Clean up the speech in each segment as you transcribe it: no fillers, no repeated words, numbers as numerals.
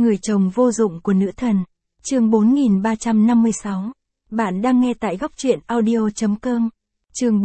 Người chồng vô dụng của nữ thần. Chương 4356. Bạn đang nghe tại góc truyện audio.com. Chương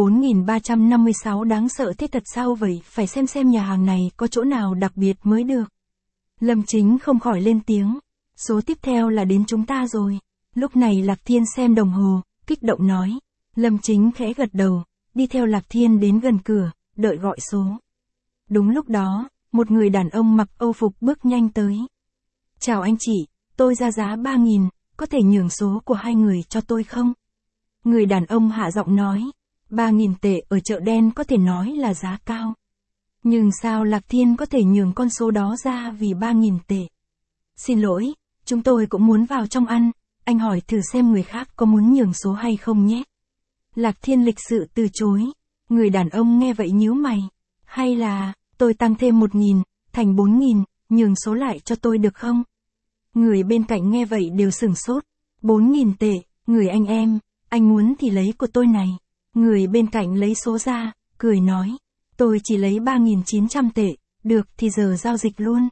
4356 đáng sợ thế thật sao vậy, phải xem nhà hàng này có chỗ nào đặc biệt mới được. Lâm Chính không khỏi lên tiếng. Số tiếp theo là đến chúng ta rồi. Lúc này Lạc Thiên xem đồng hồ, kích động nói. Lâm Chính khẽ gật đầu, đi theo Lạc Thiên đến gần cửa, đợi gọi số. Đúng lúc đó, một người đàn ông mặc Âu phục bước nhanh tới. Chào anh chị, tôi ra giá 3.000, có thể nhường số của hai người cho tôi không? Người đàn ông hạ giọng nói, 3.000 tệ ở chợ đen có thể nói là giá cao. Nhưng sao Lạc Thiên có thể nhường con số đó ra vì 3.000 tệ? Xin lỗi, chúng tôi cũng muốn vào trong ăn, anh hỏi thử xem người khác có muốn nhường số hay không nhé. Lạc Thiên lịch sự từ chối, người đàn ông nghe vậy nhíu mày. Hay là, tôi tăng thêm 1.000, thành 4.000, nhường số lại cho tôi được không? Người bên cạnh nghe vậy đều sửng sốt. 4.000 tệ, người anh em, anh muốn thì lấy của tôi này. Người bên cạnh lấy số ra, cười nói. Tôi chỉ lấy 3.900 tệ, được thì giờ giao dịch luôn.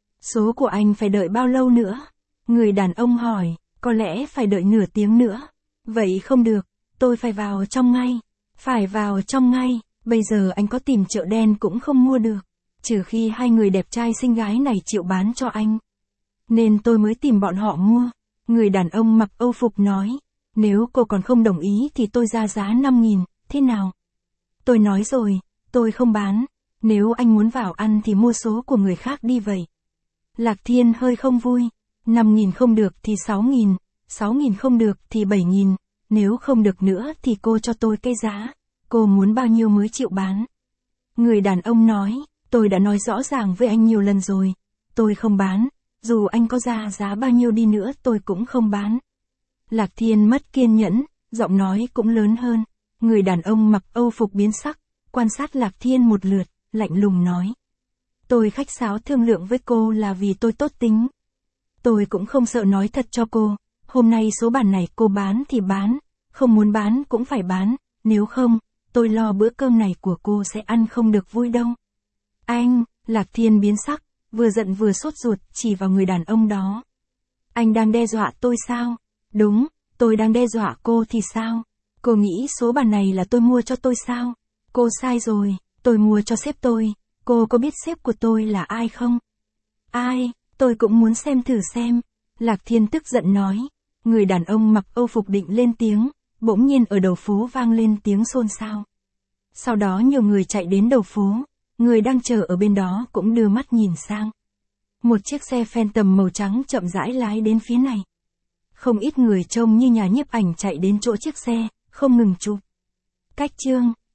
Số của anh phải đợi bao lâu nữa? Người đàn ông hỏi, có lẽ phải đợi nửa tiếng nữa. Vậy không được, tôi phải vào trong ngay. Phải vào trong ngay, bây giờ anh có tìm chợ đen cũng không mua được. Trừ khi hai người đẹp trai xinh gái này chịu bán cho anh. Nên tôi mới tìm bọn họ mua. Người đàn ông mặc Âu phục nói. Nếu cô còn không đồng ý thì tôi ra giá 5.000, thế nào? Tôi nói rồi, tôi không bán. Nếu anh muốn vào ăn thì mua số của người khác đi vậy. Lạc Thiên hơi không vui. 5.000 không được thì 6.000, 6.000 không được thì 7.000. Nếu không được nữa thì cô cho tôi cái giá. Cô muốn bao nhiêu mới chịu bán? Người đàn ông nói. Tôi đã nói rõ ràng với anh nhiều lần rồi. Tôi không bán. Dù anh có ra giá bao nhiêu đi nữa tôi cũng không bán. Lạc Thiên mất kiên nhẫn, giọng nói cũng lớn hơn. Người đàn ông mặc Âu phục biến sắc, quan sát Lạc Thiên một lượt, lạnh lùng nói. Tôi khách sáo thương lượng với cô là vì tôi tốt tính. Tôi cũng không sợ nói thật cho cô. Hôm nay số bàn này cô bán thì bán, không muốn bán cũng phải bán. Nếu không, tôi lo bữa cơm này của cô sẽ ăn không được vui đâu. Anh, Lạc Thiên biến sắc, vừa giận vừa sốt ruột chỉ vào người đàn ông đó. Anh đang đe dọa tôi sao? Đúng, tôi đang đe dọa cô thì sao? Cô nghĩ số bàn này là tôi mua cho tôi sao? Cô sai rồi, tôi mua cho sếp tôi. Cô có biết sếp của tôi là ai không? Ai, tôi cũng muốn xem thử xem. Lạc Thiên tức giận nói. Người đàn ông mặc Âu phục định lên tiếng, bỗng nhiên ở đầu phố vang lên tiếng xôn xao. Sau đó nhiều người chạy đến đầu phố. Người đang chờ ở bên đó cũng đưa mắt nhìn sang. Một chiếc xe Phantom màu trắng chậm rãi lái đến phía này. Không ít người trông như nhà nhiếp ảnh chạy đến chỗ chiếc xe, không ngừng chụp. Cách chương,